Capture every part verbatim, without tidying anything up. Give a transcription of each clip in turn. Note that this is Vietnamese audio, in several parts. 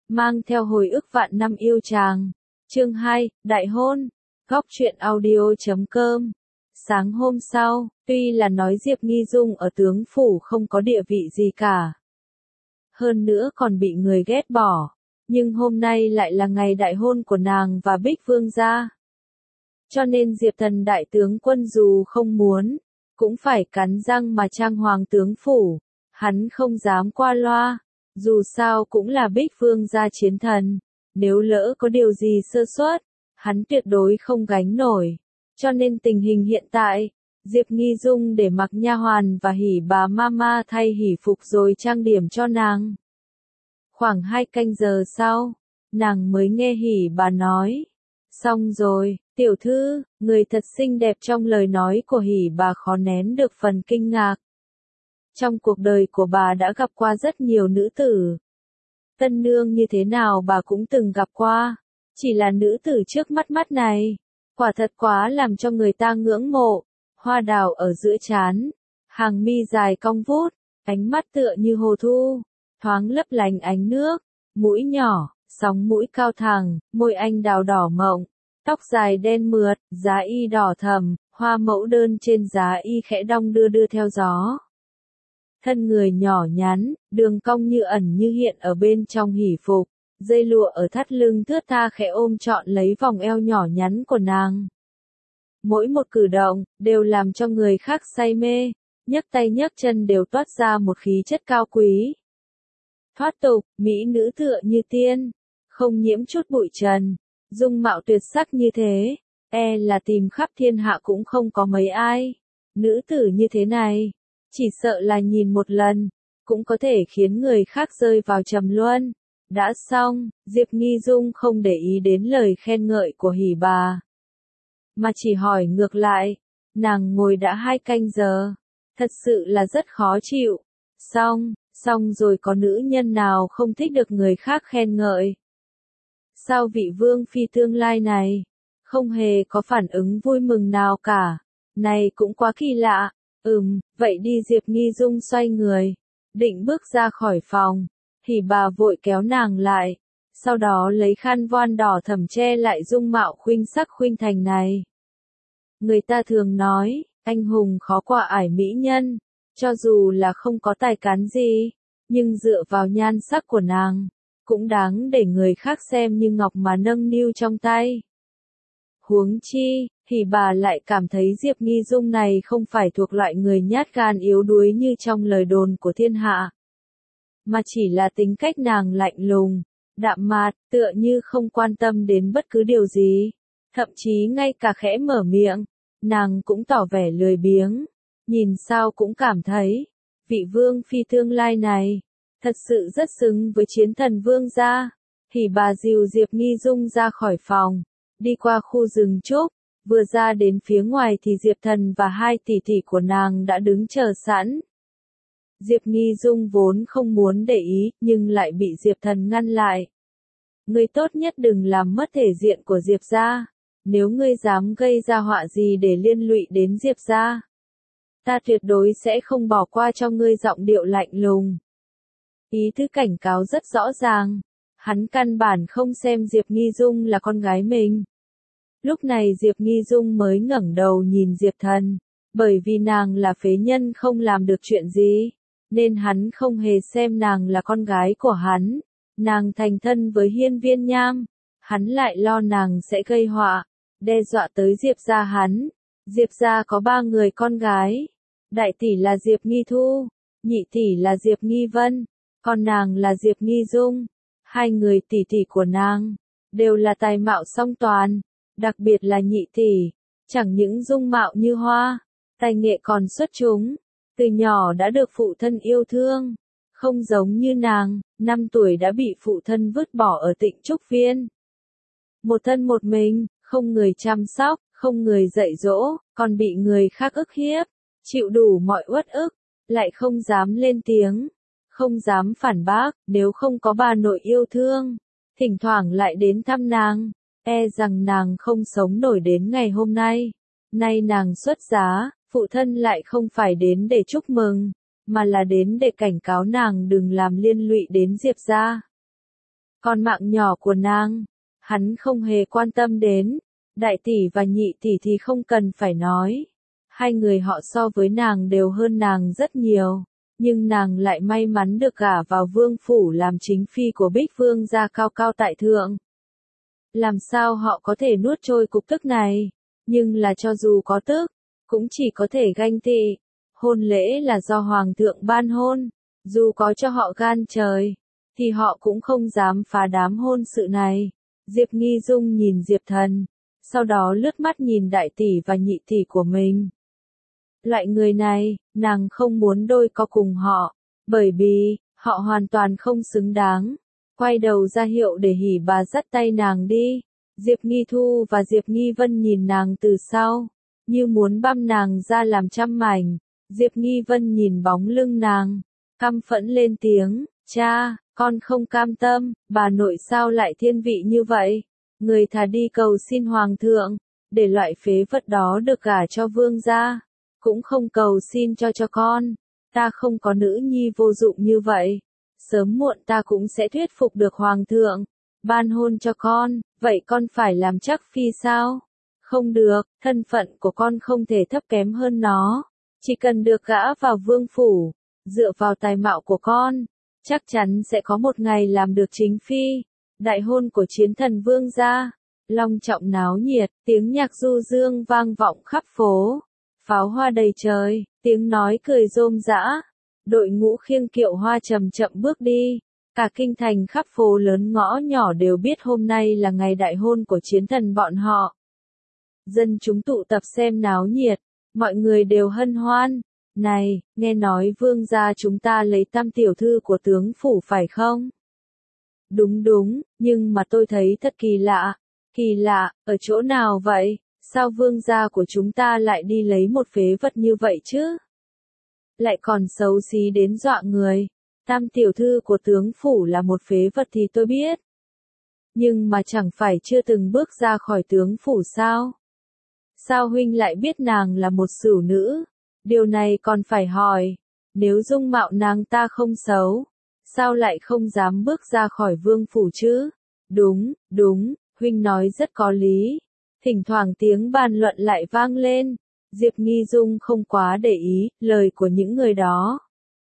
mang theo hồi ức vạn năm yêu chàng. Chương hai, Đại hôn. Góc truyện audio chấm com. Sáng hôm sau, tuy là nói Diệp Nghi Dung ở tướng phủ không có địa vị gì cả, hơn nữa còn bị người ghét bỏ, nhưng hôm nay lại là ngày đại hôn của nàng và Bích Vương gia. Cho nên Diệp Thần đại tướng quân dù không muốn, cũng phải cắn răng mà trang hoàng tướng phủ, hắn không dám qua loa, dù sao cũng là Bích Vương gia chiến thần, nếu lỡ có điều gì sơ suất, hắn tuyệt đối không gánh nổi. Cho nên tình hình hiện tại, Diệp Nghi Dung để mặc nha hoàn và hỉ bà mama thay hỉ phục rồi trang điểm cho nàng. Khoảng hai canh giờ sau, nàng mới nghe hỉ bà nói. Xong rồi, tiểu thư, người thật xinh đẹp. Trong lời nói của hỉ bà khó nén được phần kinh ngạc. Trong cuộc đời của bà đã gặp qua rất nhiều nữ tử. Tân nương như thế nào bà cũng từng gặp qua. Chỉ là nữ tử trước mắt mắt này, quả thật quá làm cho người ta ngưỡng mộ. Hoa đào ở giữa trán, hàng mi dài cong vút, ánh mắt tựa như hồ thu, thoáng lấp lánh ánh nước, mũi nhỏ, sóng mũi cao thẳng, môi anh đào đỏ mộng, tóc dài đen mượt, giá y đỏ thẫm, hoa mẫu đơn trên giá y khẽ đong đưa đưa theo gió. Thân người nhỏ nhắn, đường cong như ẩn như hiện ở bên trong hỉ phục, dây lụa ở thắt lưng thướt tha khẽ ôm trọn lấy vòng eo nhỏ nhắn của nàng. Mỗi một cử động, đều làm cho người khác say mê, nhấc tay nhấc chân đều toát ra một khí chất cao quý. Thoát tục, mỹ nữ tựa như tiên, không nhiễm chút bụi trần, dung mạo tuyệt sắc như thế, e là tìm khắp thiên hạ cũng không có mấy ai. Nữ tử như thế này, chỉ sợ là nhìn một lần, cũng có thể khiến người khác rơi vào trầm luân. Đã xong, Diệp Nghi Dung không để ý đến lời khen ngợi của hỉ bà, mà chỉ hỏi ngược lại, nàng ngồi đã hai canh giờ, thật sự là rất khó chịu. Xong, xong rồi có nữ nhân nào không thích được người khác khen ngợi? Sao vị vương phi tương lai này, không hề có phản ứng vui mừng nào cả, này cũng quá kỳ lạ. Ừm, vậy đi. Diệp Nghi Dung xoay người, định bước ra khỏi phòng, thì bà vội kéo nàng lại, sau đó lấy khăn voan đỏ thẫm che lại dung mạo khuynh sắc khuynh thành này. Người ta thường nói, anh hùng khó qua ải mỹ nhân, cho dù là không có tài cán gì, nhưng dựa vào nhan sắc của nàng, cũng đáng để người khác xem như ngọc mà nâng niu trong tay. Huống chi, thì bà lại cảm thấy Diệp Nghi Dung này không phải thuộc loại người nhát gan yếu đuối như trong lời đồn của thiên hạ, mà chỉ là tính cách nàng lạnh lùng, đạm mạc, tựa như không quan tâm đến bất cứ điều gì, thậm chí ngay cả khẽ mở miệng, nàng cũng tỏ vẻ lười biếng, nhìn sao cũng cảm thấy, vị vương phi tương lai này, thật sự rất xứng với chiến thần vương gia. Thì bà dìu Diệp Nghi Dung ra khỏi phòng, đi qua khu rừng trúc, vừa ra đến phía ngoài thì Diệp Thần và hai tỷ tỷ của nàng đã đứng chờ sẵn. Diệp Nghi Dung vốn không muốn để ý, nhưng lại bị Diệp Thần ngăn lại. Ngươi tốt nhất đừng làm mất thể diện của Diệp gia, nếu ngươi dám gây ra họa gì để liên lụy đến Diệp gia, ta tuyệt đối sẽ không bỏ qua cho ngươi. Giọng điệu lạnh lùng, ý tứ cảnh cáo rất rõ ràng, hắn căn bản không xem Diệp Nghi Dung là con gái mình. Lúc này Diệp Nghi Dung mới ngẩng đầu nhìn Diệp Thần, bởi vì nàng là phế nhân không làm được chuyện gì, nên hắn không hề xem nàng là con gái của hắn. Nàng thành thân với Hiên Viên Nham, hắn lại lo nàng sẽ gây họa, đe dọa tới Diệp gia hắn. Diệp gia có ba người con gái, đại tỷ là Diệp Nghi Thu, nhị tỷ là Diệp Nghi Vân, còn nàng là Diệp Nghi Dung. Hai người tỷ tỷ của nàng đều là tài mạo song toàn, đặc biệt là nhị tỷ, chẳng những dung mạo như hoa, tài nghệ còn xuất chúng, từ nhỏ đã được phụ thân yêu thương, không giống như nàng, năm tuổi đã bị phụ thân vứt bỏ ở Tịnh Trúc Viên. Một thân một mình, không người chăm sóc, không người dạy dỗ, còn bị người khác ức hiếp, chịu đủ mọi uất ức, lại không dám lên tiếng, không dám phản bác. Nếu không có bà nội yêu thương, thỉnh thoảng lại đến thăm nàng, e rằng nàng không sống nổi đến ngày hôm nay. Nay nàng xuất giá, phụ thân lại không phải đến để chúc mừng, mà là đến để cảnh cáo nàng đừng làm liên lụy đến Diệp gia. Còn mạng nhỏ của nàng, hắn không hề quan tâm đến. Đại tỷ và nhị tỷ thì không cần phải nói. Hai người họ so với nàng đều hơn nàng rất nhiều. Nhưng nàng lại may mắn được gả vào vương phủ làm chính phi của Bích Vương gia cao cao tại thượng. Làm sao họ có thể nuốt trôi cục tức này? Nhưng là cho dù có tức, cũng chỉ có thể ganh tị. Hôn lễ là do Hoàng thượng ban hôn. Dù có cho họ gan trời, thì họ cũng không dám phá đám hôn sự này. Diệp Nghi Dung nhìn Diệp Thần, sau đó lướt mắt nhìn đại tỷ và nhị tỷ của mình. Loại người này, nàng không muốn đôi co cùng họ, bởi vì, họ hoàn toàn không xứng đáng. Quay đầu ra hiệu để Hỉ Bà dắt tay nàng đi. Diệp Nghi Thu và Diệp Nghi Vân nhìn nàng từ sau, như muốn băm nàng ra làm trăm mảnh. Diệp Nghi Vân nhìn bóng lưng nàng, căm phẫn lên tiếng, cha, con không cam tâm, bà nội sao lại thiên vị như vậy? Người thà đi cầu xin Hoàng thượng, để loại phế vật đó được gả cho vương gia, cũng không cầu xin cho cho con. Ta không có nữ nhi vô dụng như vậy. Sớm muộn ta cũng sẽ thuyết phục được Hoàng thượng, ban hôn cho con, vậy con phải làm chắc phi sao? Không được, thân phận của con không thể thấp kém hơn nó. Chỉ cần được gả vào vương phủ, dựa vào tài mạo của con, chắc chắn sẽ có một ngày làm được chính phi. Đại hôn của chiến thần vương gia, long trọng náo nhiệt, tiếng nhạc du dương vang vọng khắp phố, pháo hoa đầy trời, tiếng nói cười rôm rã. Đội ngũ khiêng kiệu hoa chậm chậm bước đi, cả kinh thành khắp phố lớn ngõ nhỏ đều biết hôm nay là ngày đại hôn của chiến thần bọn họ. Dân chúng tụ tập xem náo nhiệt, mọi người đều hân hoan. Này, nghe nói vương gia chúng ta lấy tam tiểu thư của tướng phủ phải không? Đúng đúng, nhưng mà tôi thấy thật kỳ lạ. Kỳ lạ, ở chỗ nào vậy? Sao vương gia của chúng ta lại đi lấy một phế vật như vậy chứ? Lại còn xấu xí đến dọa người. Tam tiểu thư của tướng phủ là một phế vật thì tôi biết. Nhưng mà chẳng phải chưa từng bước ra khỏi tướng phủ sao? Sao huynh lại biết nàng là một sửu nữ? Điều này còn phải hỏi. Nếu dung mạo nàng ta không xấu, sao lại không dám bước ra khỏi vương phủ chứ? Đúng, đúng, huynh nói rất có lý. Thỉnh thoảng tiếng bàn luận lại vang lên. Diệp Nghi Dung không quá để ý lời của những người đó.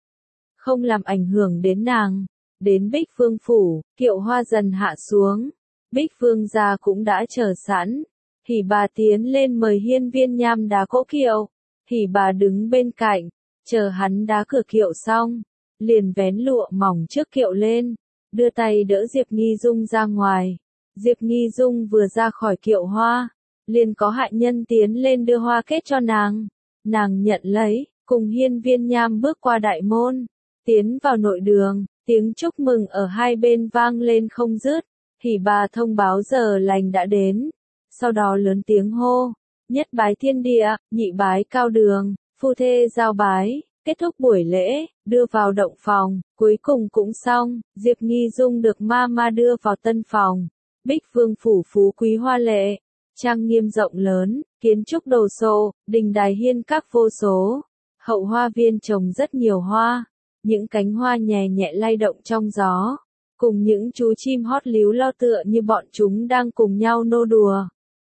Không làm ảnh hưởng đến nàng. Đến Bích Vương phủ, kiệu hoa dần hạ xuống. Bích Vương gia cũng đã chờ sẵn. Hỉ Bà tiến lên mời Hiên Viên Nham đá cỗ kiệu. Hỉ Bà đứng bên cạnh, chờ hắn đá cửa kiệu xong, liền vén lụa mỏng trước kiệu lên, đưa tay đỡ Diệp Nghi Dung ra ngoài. Diệp Nghi Dung vừa ra khỏi kiệu hoa, liền có hạ nhân tiến lên đưa hoa kết cho nàng. Nàng nhận lấy, cùng Hiên Viên Nham bước qua đại môn, tiến vào nội đường, tiếng chúc mừng ở hai bên vang lên không dứt. Hỉ Bà thông báo giờ lành đã đến, sau đó lớn tiếng hô, nhất bái thiên địa, nhị bái cao đường, phu thê giao bái. Kết thúc buổi lễ, đưa vào động phòng, cuối cùng cũng xong. Diệp Nghi Dung được ma ma đưa vào tân phòng. Bích Vương phủ phú quý hoa lệ, trang nghiêm rộng lớn, kiến trúc đồ sộ, đình đài hiên các vô số. Hậu hoa viên trồng rất nhiều hoa, những cánh hoa nhẹ nhẹ lay động trong gió, cùng những chú chim hót líu lo tựa như bọn chúng đang cùng nhau nô đùa.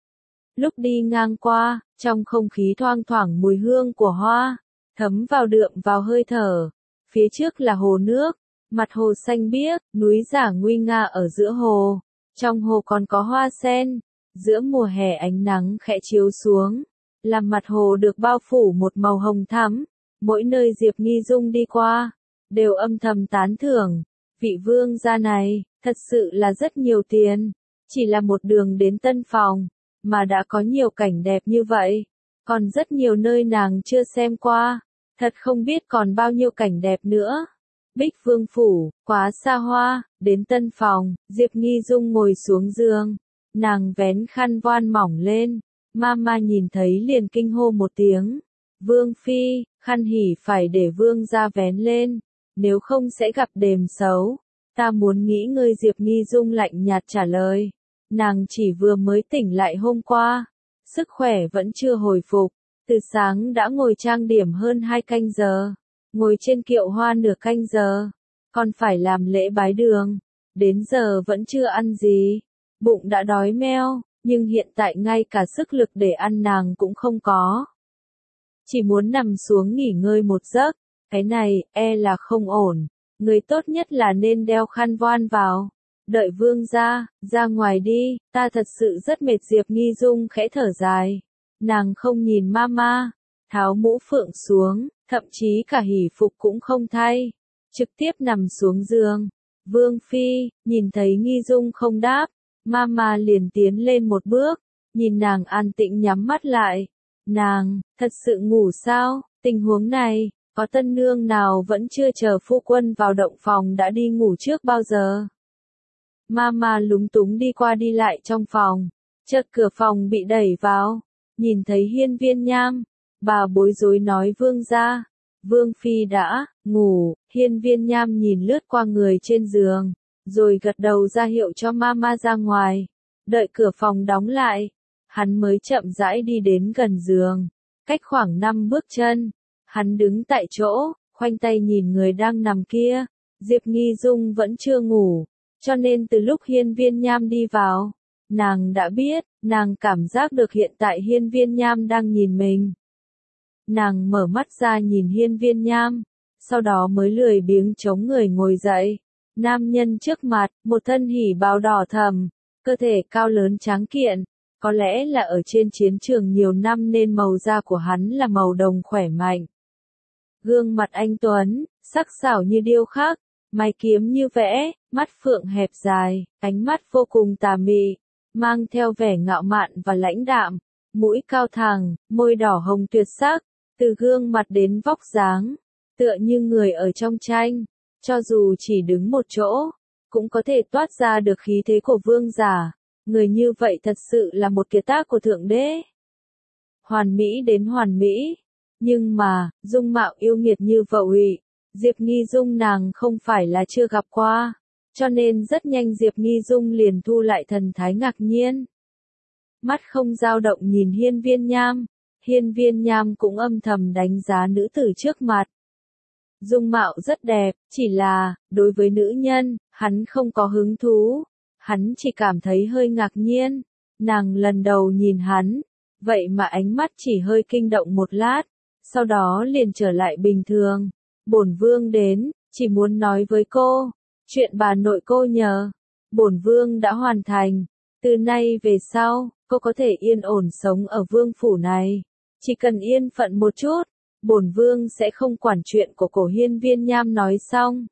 Lúc đi ngang qua, trong không khí thoang thoảng mùi hương của hoa, thấm vào đượm vào hơi thở. Phía trước là hồ nước, mặt hồ xanh biếc, núi giả nguy nga ở giữa hồ. Trong hồ còn có hoa sen. Giữa mùa hè ánh nắng khẽ chiếu xuống, làm mặt hồ được bao phủ một màu hồng thắm. Mỗi nơi Diệp Nghi Dung đi qua, đều âm thầm tán thưởng. Vị vương gia này, thật sự là rất nhiều tiền. Chỉ là một đường đến tân phòng, mà đã có nhiều cảnh đẹp như vậy. Còn rất nhiều nơi nàng chưa xem qua. Thật không biết còn bao nhiêu cảnh đẹp nữa. Bích Vương phủ, quá xa hoa, đến tân phòng, Diệp Nghi Dung ngồi xuống giường. Nàng vén khăn voan mỏng lên. Mama nhìn thấy liền kinh hô một tiếng. Vương phi, khăn hỉ phải để vương gia vén lên. Nếu không sẽ gặp đềm xấu. Ta muốn nghỉ ngơi. Diệp Nghi Dung lạnh nhạt trả lời. Nàng chỉ vừa mới tỉnh lại hôm qua. Sức khỏe vẫn chưa hồi phục. Từ sáng đã ngồi trang điểm hơn hai canh giờ. Ngồi trên kiệu hoa nửa canh giờ. Còn phải làm lễ bái đường. đến giờ vẫn chưa ăn gì, bụng đã đói meo, nhưng hiện tại ngay cả sức lực để ăn nàng cũng không có. Chỉ muốn nằm xuống nghỉ ngơi một giấc, cái này, e là không ổn, người tốt nhất là nên đeo khăn voan vào. Đợi vương ra, ra ngoài đi, ta thật sự rất mệt. Diệp Nghi Dung khẽ thở dài. Nàng không nhìn mama, tháo mũ phượng xuống, thậm chí cả hỷ phục cũng không thay. Trực tiếp nằm xuống giường. Vương Phi, nhìn thấy Nghi Dung không đáp, mama liền tiến lên một bước, nhìn nàng an tĩnh nhắm mắt lại. Nàng, thật sự ngủ sao? Tình huống này, có tân nương nào vẫn chưa chờ phu quân vào động phòng đã đi ngủ trước bao giờ? Mama lúng túng đi qua đi lại trong phòng, chợt cửa phòng bị đẩy vào, nhìn thấy Hiên Viên Nham, bà bối rối nói vương gia, Vương Phi đã ngủ. Hiên Viên Nham nhìn lướt qua người trên giường, rồi gật đầu ra hiệu cho mama ra ngoài, đợi cửa phòng đóng lại, hắn mới chậm rãi đi đến gần giường, cách khoảng năm bước chân, hắn đứng tại chỗ, khoanh tay nhìn người đang nằm kia. Diệp Nghi Dung vẫn chưa ngủ, cho nên từ lúc Hiên Viên Nham đi vào, nàng đã biết, nàng cảm giác được hiện tại Hiên Viên Nham đang nhìn mình. Nàng mở mắt ra nhìn Hiên Viên Nham, sau đó mới lười biếng chống người ngồi dậy. Nam nhân trước mặt, một thân hỉ bào đỏ thẫm, cơ thể cao lớn tráng kiện, có lẽ là ở trên chiến trường nhiều năm nên màu da của hắn là màu đồng khỏe mạnh. Gương mặt anh tuấn, sắc sảo như điêu khắc, mày kiếm như vẽ, mắt phượng hẹp dài, ánh mắt vô cùng tà mị, mang theo vẻ ngạo mạn và lãnh đạm, mũi cao thẳng, môi đỏ hồng tuyệt sắc, từ gương mặt đến vóc dáng, tựa như người ở trong tranh, cho dù chỉ đứng một chỗ, cũng có thể toát ra được khí thế của vương giả. Người như vậy thật sự là một kiệt tác của thượng đế. Hoàn mỹ đến hoàn mỹ, nhưng mà, dung mạo yêu nghiệt như vậy, Diệp Nghi Dung nàng không phải là chưa gặp qua, cho nên rất nhanh Diệp Nghi Dung liền thu lại thần thái ngạc nhiên. Mắt không dao động nhìn Hiên Viên Nham, Hiên Viên Nham cũng âm thầm đánh giá nữ tử trước mặt. Dung mạo rất đẹp, chỉ là, đối với nữ nhân, hắn không có hứng thú, hắn chỉ cảm thấy hơi ngạc nhiên. Nàng lần đầu nhìn hắn, vậy mà ánh mắt chỉ hơi kinh động một lát, sau đó liền trở lại bình thường. Bổn vương đến, chỉ muốn nói với cô, chuyện bà nội cô nhờ, bổn vương đã hoàn thành, từ nay về sau, cô có thể yên ổn sống ở vương phủ này, chỉ cần yên phận một chút, bổn vương sẽ không quản chuyện của cổ. Hiên Viên Nham nói xong,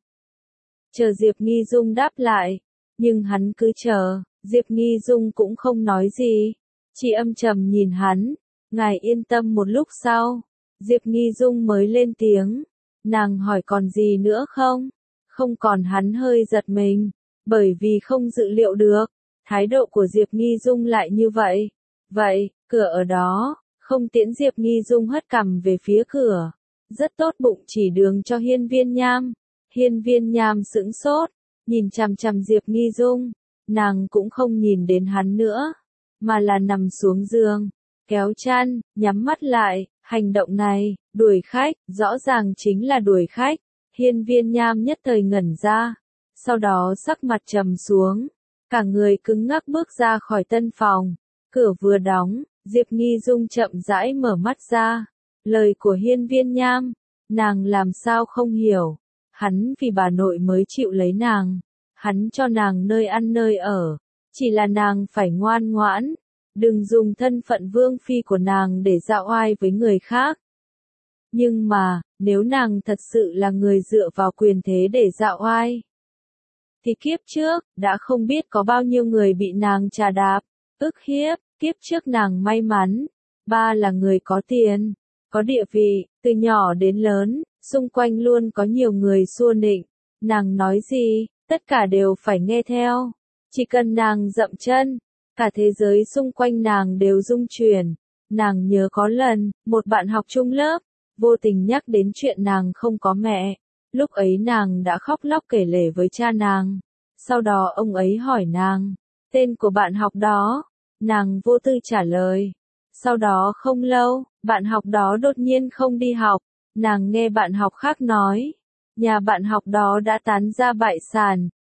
chờ Diệp Nghi Dung đáp lại, nhưng hắn cứ chờ, Diệp Nghi Dung cũng không nói gì, chỉ âm trầm nhìn hắn. Ngài yên tâm. Một lúc sau, Diệp Nghi Dung mới lên tiếng. Nàng hỏi còn gì nữa không? Không còn. Hắn hơi giật mình, bởi vì không dự liệu được, thái độ của Diệp Nghi Dung lại như vậy. Vậy, cửa ở đó, không tiễn. Diệp Nghi Dung hất cằm về phía cửa, rất tốt bụng chỉ đường cho Hiên Viên Nham. Hiên Viên Nham sững sốt, nhìn chằm chằm Diệp Nghi Dung, nàng cũng không nhìn đến hắn nữa, mà là nằm xuống giường, kéo chăn, nhắm mắt lại. Hành động này, đuổi khách, rõ ràng chính là đuổi khách. Hiên Viên Nham nhất thời ngẩn ra, sau đó sắc mặt trầm xuống, cả người cứng ngắc bước ra khỏi tân phòng. Cửa vừa đóng, Diệp Nghi Dung chậm rãi mở mắt ra. Lời của Hiên Viên Nham, nàng làm sao không hiểu. Hắn vì bà nội mới chịu lấy nàng, hắn cho nàng nơi ăn nơi ở, chỉ là nàng phải ngoan ngoãn, đừng dùng thân phận vương phi của nàng để dạo oai với người khác. Nhưng mà, nếu nàng thật sự là người dựa vào quyền thế để dạo oai, thì kiếp trước, đã không biết có bao nhiêu người bị nàng trà đạp, ức hiếp. Kiếp trước nàng may mắn, ba là người có tiền, có địa vị, từ nhỏ đến lớn, xung quanh luôn có nhiều người xua nịnh, nàng nói gì, tất cả đều phải nghe theo. Chỉ cần nàng dậm chân, cả thế giới xung quanh nàng đều rung chuyển. Nàng nhớ có lần, một bạn học chung lớp, vô tình nhắc đến chuyện nàng không có mẹ. Lúc ấy nàng đã khóc lóc kể lể với cha nàng. Sau đó ông ấy hỏi nàng, tên của bạn học đó. Nàng vô tư trả lời. Sau đó không lâu, bạn học đó đột nhiên không đi học. Nàng nghe bạn học khác nói, nhà bạn học đó đã tán ra bại sản,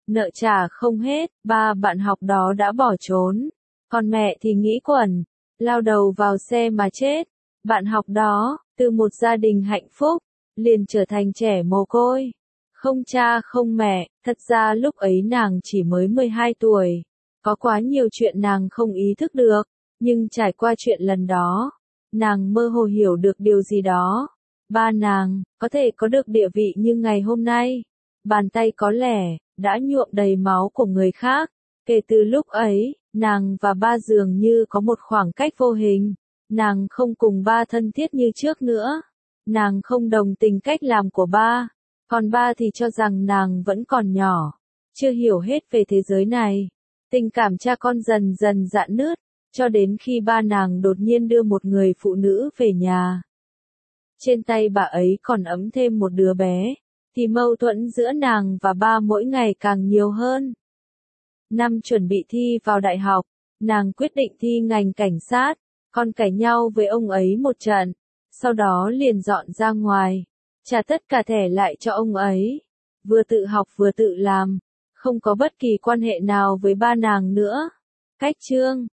nợ trả không hết, ba bạn học đó đã bỏ trốn. Còn mẹ thì nghĩ quẩn, lao đầu vào xe mà chết. Bạn học đó, từ một gia đình hạnh phúc, liền trở thành trẻ mồ côi. Không cha không mẹ, thật ra lúc ấy nàng chỉ mới mười hai tuổi. Có quá nhiều chuyện nàng không ý thức được, nhưng trải qua chuyện lần đó, nàng mơ hồ hiểu được điều gì đó. Ba nàng, có thể có được địa vị như ngày hôm nay. Bàn tay có lẽ, đã nhuộm đầy máu của người khác. Kể từ lúc ấy, nàng và ba dường như có một khoảng cách vô hình. Nàng không cùng ba thân thiết như trước nữa. Nàng không đồng tình cách làm của ba. Còn ba thì cho rằng nàng vẫn còn nhỏ. Chưa hiểu hết về thế giới này. Tình cảm cha con dần dần rạn nứt. Cho đến khi ba nàng đột nhiên đưa một người phụ nữ về nhà. Trên tay bà ấy còn ấm thêm một đứa bé. Thì mâu thuẫn giữa nàng và ba mỗi ngày càng nhiều hơn. Năm chuẩn bị thi vào đại học, nàng quyết định thi ngành cảnh sát, còn cãi nhau với ông ấy một trận, sau đó liền dọn ra ngoài, trả tất cả thẻ lại cho ông ấy, vừa tự học vừa tự làm, không có bất kỳ quan hệ nào với ba nàng nữa. Cách chương